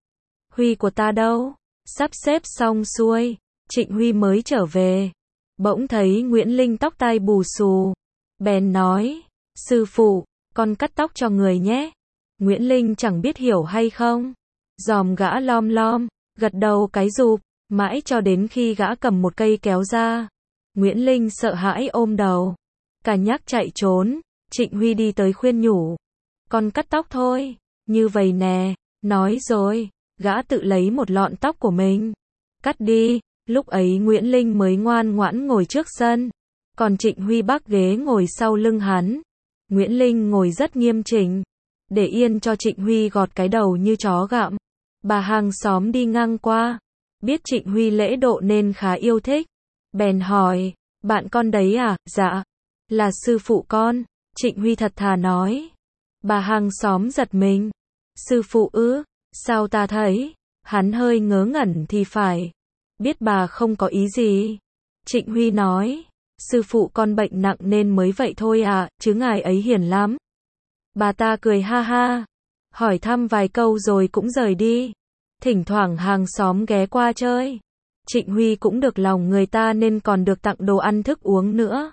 Huy của ta đâu? Sắp xếp xong xuôi, Trịnh Huy mới trở về, bỗng thấy Nguyễn Linh tóc tai bù xù, bèn nói, sư phụ, con cắt tóc cho người nhé. Nguyễn Linh chẳng biết hiểu hay không, dòm gã lom lom, gật đầu cái rụp, mãi cho đến khi gã cầm một cây kéo ra. Nguyễn Linh sợ hãi ôm đầu, cả nhắc chạy trốn. Trịnh Huy đi tới khuyên nhủ, con cắt tóc thôi, như vậy nè. Nói rồi, gã tự lấy một lọn tóc của mình, cắt đi. Lúc ấy Nguyễn Linh mới ngoan ngoãn ngồi trước sân, còn Trịnh Huy bắc ghế ngồi sau lưng hắn. Nguyễn Linh ngồi rất nghiêm chỉnh, để yên cho Trịnh Huy gọt cái đầu như chó gặm. Bà hàng xóm đi ngang qua, biết Trịnh Huy lễ độ nên khá yêu thích, bèn hỏi, bạn con đấy à? Dạ, là sư phụ con. Trịnh Huy thật thà nói. Bà hàng xóm giật mình, sư phụ ư? Sao ta thấy hắn hơi ngớ ngẩn thì phải, biết bà không có ý gì. Trịnh Huy nói, sư phụ con bệnh nặng nên mới vậy thôi à, chứ ngài ấy hiền lắm. Bà ta cười ha ha, hỏi thăm vài câu rồi cũng rời đi. Thỉnh thoảng hàng xóm ghé qua chơi, Trịnh Huy cũng được lòng người ta nên còn được tặng đồ ăn thức uống nữa.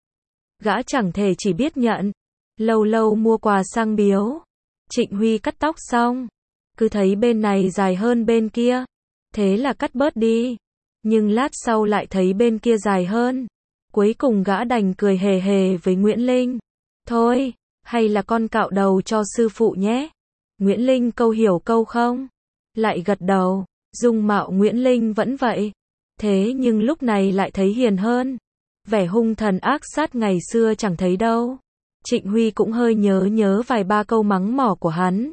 Gã chẳng thể chỉ biết nhận, lâu lâu mua quà sang biếu. Trịnh Huy cắt tóc xong, cứ thấy bên này dài hơn bên kia, thế là cắt bớt đi. Nhưng lát sau lại thấy bên kia dài hơn. Cuối cùng gã đành cười hề hề với Nguyễn Linh. Thôi, hay là con cạo đầu cho sư phụ nhé. Nguyễn Linh câu hiểu câu không, lại gật đầu. Dung mạo Nguyễn Linh vẫn vậy, thế nhưng lúc này lại thấy hiền hơn. Vẻ hung thần ác sát ngày xưa chẳng thấy đâu. Trịnh Huy cũng hơi nhớ vài ba câu mắng mỏ của hắn.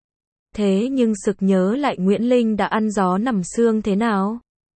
Thế nhưng sực nhớ lại Nguyễn Linh đã ăn gió nằm xương thế nào.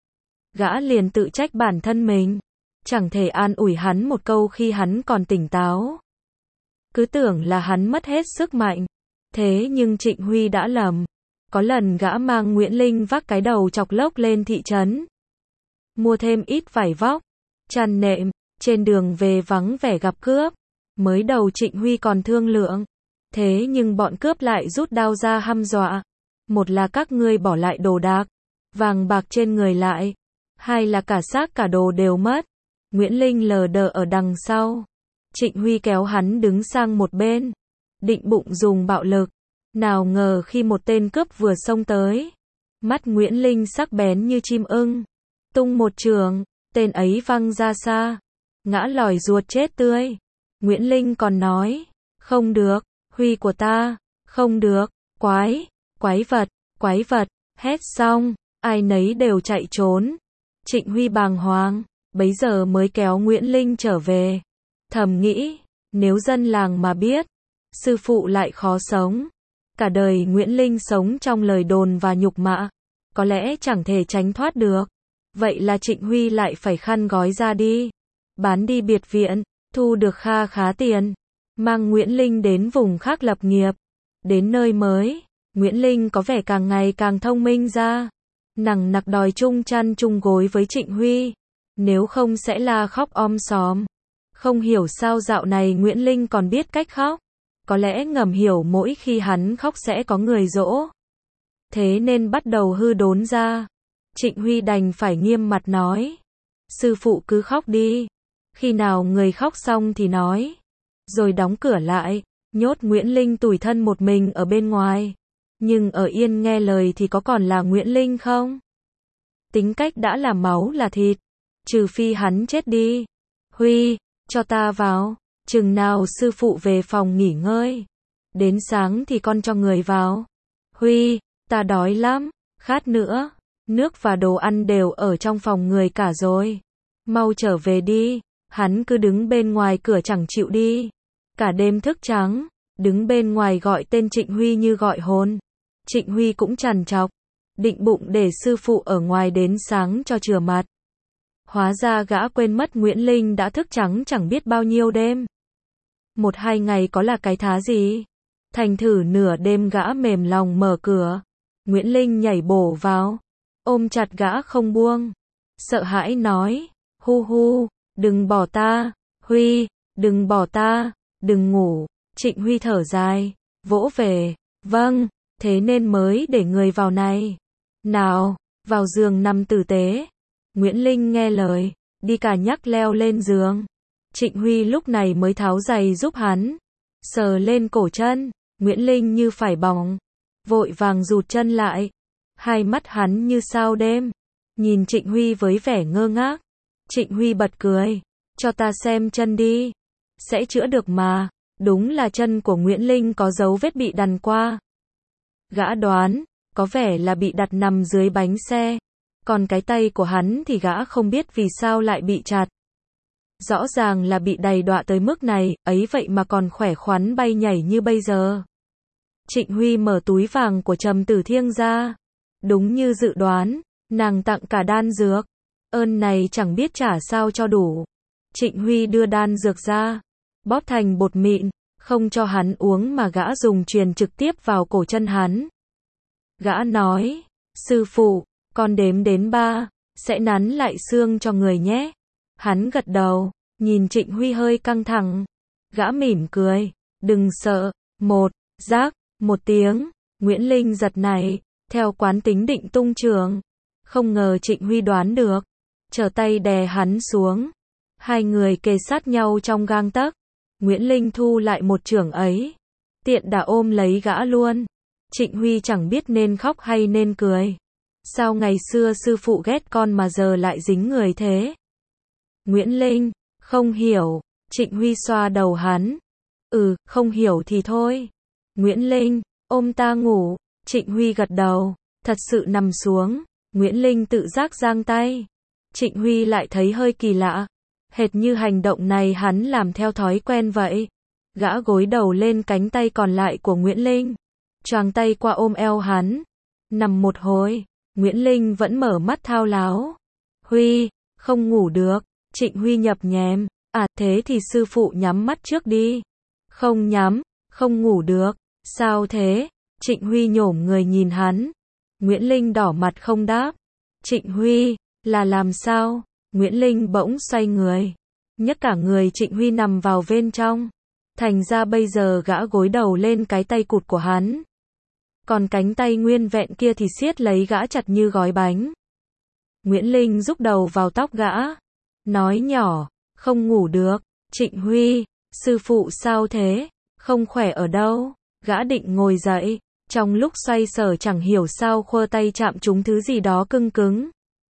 Gã liền tự trách bản thân mình, chẳng thể an ủi hắn một câu khi hắn còn tỉnh táo. Cứ tưởng là hắn mất hết sức mạnh. Thế nhưng Trịnh Huy đã lầm. Có lần gã mang Nguyễn Linh vác cái đầu chọc lốc lên thị trấn, mua thêm ít vải vóc, chăn nệm. Trên đường về vắng vẻ gặp cướp. Mới đầu Trịnh Huy còn thương lượng, thế nhưng bọn cướp lại rút đao ra hăm dọa. Một là các ngươi bỏ lại đồ đạc, vàng bạc trên người lại. Hai là cả xác cả đồ đều mất. Nguyễn Linh lờ đờ ở đằng sau. Trịnh Huy kéo hắn đứng sang một bên, định bụng dùng bạo lực. Nào ngờ khi một tên cướp vừa xông tới, mắt Nguyễn Linh sắc bén như chim ưng, tung một chưởng, tên ấy văng ra xa, ngã lòi ruột chết tươi. Nguyễn Linh còn nói, không được, Huy của ta, không được, quái vật, hét xong, ai nấy đều chạy trốn. Trịnh Huy bàng hoàng, bấy giờ mới kéo Nguyễn Linh trở về. Thầm nghĩ, nếu dân làng mà biết, sư phụ lại khó sống. Cả đời Nguyễn Linh sống trong lời đồn và nhục mạ, có lẽ chẳng thể tránh thoát được. Vậy là Trịnh Huy lại phải khăn gói ra đi. Bán đi biệt viện, thu được kha khá tiền. Mang Nguyễn Linh đến vùng khác lập nghiệp. Đến nơi mới, Nguyễn Linh có vẻ càng ngày càng thông minh ra. Nằng nặc đòi chung chăn chung gối với Trịnh Huy. Nếu không sẽ là khóc om sòm. Không hiểu sao dạo này Nguyễn Linh còn biết cách khóc. Có lẽ ngầm hiểu mỗi khi hắn khóc sẽ có người dỗ. Thế nên bắt đầu hư đốn ra. Trịnh Huy đành phải nghiêm mặt nói. Sư phụ cứ khóc đi. Khi nào người khóc xong thì nói. Rồi đóng cửa lại, nhốt Nguyễn Linh tủi thân một mình ở bên ngoài. Nhưng ở yên nghe lời thì có còn là Nguyễn Linh không? Tính cách đã là máu là thịt. Trừ phi hắn chết đi. Huy, cho ta vào. Chừng nào sư phụ về phòng nghỉ ngơi. Đến sáng thì con cho người vào. Huy, ta đói lắm, khát nữa. Nước và đồ ăn đều ở trong phòng người cả rồi. Mau trở về đi. Hắn cứ đứng bên ngoài cửa chẳng chịu đi. Cả đêm thức trắng, đứng bên ngoài gọi tên Trịnh Huy như gọi hồn. Trịnh Huy cũng trằn trọc, định bụng để sư phụ ở ngoài đến sáng cho chừa mặt. Hóa ra gã quên mất Nguyễn Linh đã thức trắng chẳng biết bao nhiêu đêm. 1-2 ngày có là cái thá gì. Thành thử nửa đêm gã mềm lòng mở cửa. Nguyễn Linh nhảy bổ vào, ôm chặt gã không buông. Sợ hãi nói, hu hu, đừng bỏ ta, Huy, đừng bỏ ta, đừng ngủ. Trịnh Huy thở dài, vỗ về, vâng, thế nên mới để người vào này. Nào, vào giường nằm tử tế. Nguyễn Linh nghe lời, đi cả nhắc leo lên giường. Trịnh Huy lúc này mới tháo giày giúp hắn. Sờ lên cổ chân, Nguyễn Linh như phải bỏng. Vội vàng rụt chân lại. Hai mắt hắn như sao đêm. Nhìn Trịnh Huy với vẻ ngơ ngác. Trịnh Huy bật cười. Cho ta xem chân đi. Sẽ chữa được mà. Đúng là chân của Nguyễn Linh có dấu vết bị đằn qua. Gã đoán, có vẻ là bị đặt nằm dưới bánh xe. Còn cái tay của hắn thì gã không biết vì sao lại bị chặt. Rõ ràng là bị đầy đọa tới mức này, ấy vậy mà còn khỏe khoắn bay nhảy như bây giờ. Trịnh Huy mở túi vàng của Trầm Tử Thiêng ra. Đúng như dự đoán, nàng tặng cả đan dược. Ơn này chẳng biết trả sao cho đủ. Trịnh Huy đưa đan dược ra, bóp thành bột mịn, không cho hắn uống mà gã dùng truyền trực tiếp vào cổ chân hắn. Gã nói, sư phụ, con đếm đến 3, sẽ nắn lại xương cho người nhé. Hắn gật đầu, nhìn Trịnh Huy hơi căng thẳng. Gã mỉm cười, đừng sợ. 1, rác, 1 tiếng. Nguyễn Linh giật nảy, theo quán tính định tung chưởng. Không ngờ Trịnh Huy đoán được, trở tay đè hắn xuống. Hai người kề sát nhau trong gang tấc. Nguyễn Linh thu lại một chưởng ấy, tiện đà ôm lấy gã luôn. Trịnh Huy chẳng biết nên khóc hay nên cười. Sao ngày xưa sư phụ ghét con mà giờ lại dính người thế? Nguyễn Linh, không hiểu. Trịnh Huy xoa đầu hắn. Không hiểu thì thôi. Nguyễn Linh, ôm ta ngủ. Trịnh Huy gật đầu, thật sự nằm xuống. Nguyễn Linh tự giác giang tay. Trịnh Huy lại thấy hơi kỳ lạ. Hệt như hành động này hắn làm theo thói quen vậy. Gã gối đầu lên cánh tay còn lại của Nguyễn Linh. Choàng tay qua ôm eo hắn. Nằm một hồi, Nguyễn Linh vẫn mở mắt thao láo. Huy, không ngủ được. Trịnh Huy nhập nhèm. Thế thì sư phụ nhắm mắt trước đi. Không nhắm, không ngủ được. Sao thế? Trịnh Huy nhổm người nhìn hắn. Nguyễn Linh đỏ mặt không đáp. Trịnh Huy, là làm sao? Nguyễn Linh bỗng xoay người, nhấc cả người Trịnh Huy nằm vào bên trong. Thành ra bây giờ gã gối đầu lên cái tay cụt của hắn. Còn cánh tay nguyên vẹn kia thì siết lấy gã chặt như gói bánh. Nguyễn Linh rúc đầu vào tóc gã, nói nhỏ, không ngủ được. Trịnh Huy, sư phụ sao thế? Không khỏe ở đâu? Gã định ngồi dậy, trong lúc xoay sở chẳng hiểu sao khua tay chạm trúng thứ gì đó cứng cứng.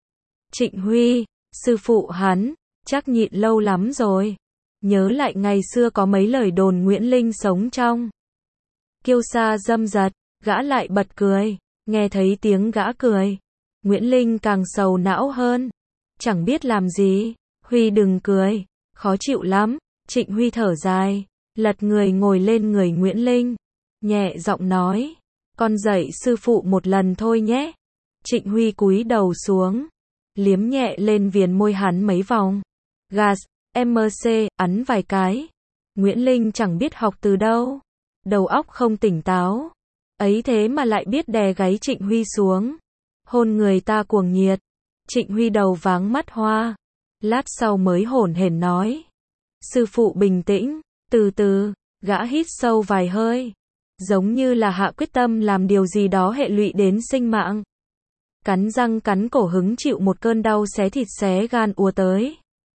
Trịnh Huy, sư phụ hắn, chắc nhịn lâu lắm rồi. Nhớ lại ngày xưa có mấy lời đồn Nguyễn Linh sống trong kiêu sa dâm dật, gã lại bật cười. Nghe thấy tiếng gã cười, Nguyễn Linh càng sầu não hơn. Chẳng biết làm gì. Huy đừng cười, khó chịu lắm. Trịnh Huy thở dài, lật người ngồi lên người Nguyễn Linh, nhẹ giọng nói, con dạy sư phụ một lần thôi nhé. Trịnh Huy cúi đầu xuống, liếm nhẹ lên viền môi hắn mấy vòng. Gas, MC, ắn vài cái. Nguyễn Linh chẳng biết học từ đâu. Đầu óc không tỉnh táo. Ấy thế mà lại biết đè gáy Trịnh Huy xuống. Hôn người ta cuồng nhiệt. Trịnh Huy đầu váng mắt hoa. Lát sau mới hổn hển nói. Sư phụ bình tĩnh, từ từ, gã hít sâu vài hơi. Giống như là hạ quyết tâm làm điều gì đó hệ lụy đến sinh mạng. Cắn răng cắn cổ hứng chịu một cơn đau xé thịt xé gan ùa tới.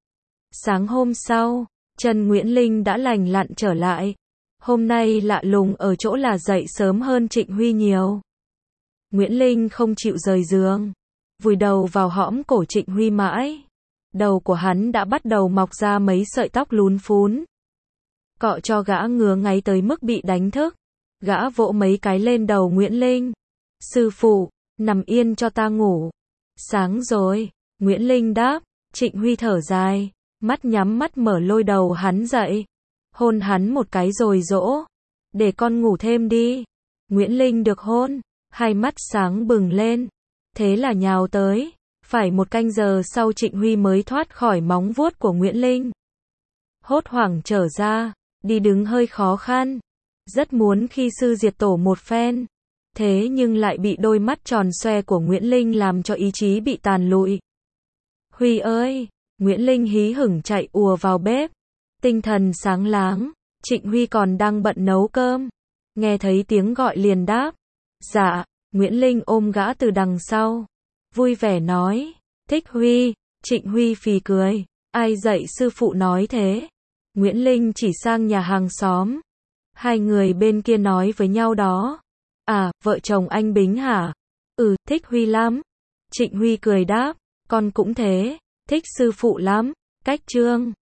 Sáng hôm sau, chân Nguyễn Linh đã lành lặn trở lại. Hôm nay lạ lùng ở chỗ là dậy sớm hơn Trịnh Huy nhiều. Nguyễn Linh không chịu rời giường, vùi đầu vào hõm cổ Trịnh Huy mãi. Đầu của hắn đã bắt đầu mọc ra mấy sợi tóc lún phún. Cọ cho gã ngứa ngáy tới mức bị đánh thức. Gã vỗ mấy cái lên đầu Nguyễn Linh. Sư phụ, nằm yên cho ta ngủ. Sáng rồi, Nguyễn Linh đáp. Trịnh Huy thở dài, mắt nhắm mắt mở lôi đầu hắn dậy. Hôn hắn một cái rồi dỗ. Để con ngủ thêm đi. Nguyễn Linh được hôn, hai mắt sáng bừng lên. Thế là nhào tới. Phải một canh giờ sau Trịnh Huy mới thoát khỏi móng vuốt của Nguyễn Linh. Hốt hoảng trở ra, đi đứng hơi khó khăn. Rất muốn khi sư diệt tổ một phen. Thế nhưng lại bị đôi mắt tròn xoe của Nguyễn Linh làm cho ý chí bị tàn lụi. Huy ơi! Nguyễn Linh hí hửng chạy ùa vào bếp. Tinh thần sáng láng, Trịnh Huy còn đang bận nấu cơm. Nghe thấy tiếng gọi liền đáp. Dạ, Nguyễn Linh ôm gã từ đằng sau. Vui vẻ nói. Thích Huy. Trịnh Huy phì cười. Ai dạy sư phụ nói thế? Nguyễn Linh chỉ sang nhà hàng xóm. Hai người bên kia nói với nhau đó. À, vợ chồng anh Bính hả? Ừ, thích Huy lắm. Trịnh Huy cười đáp. Con cũng thế, thích sư phụ lắm. Cách chương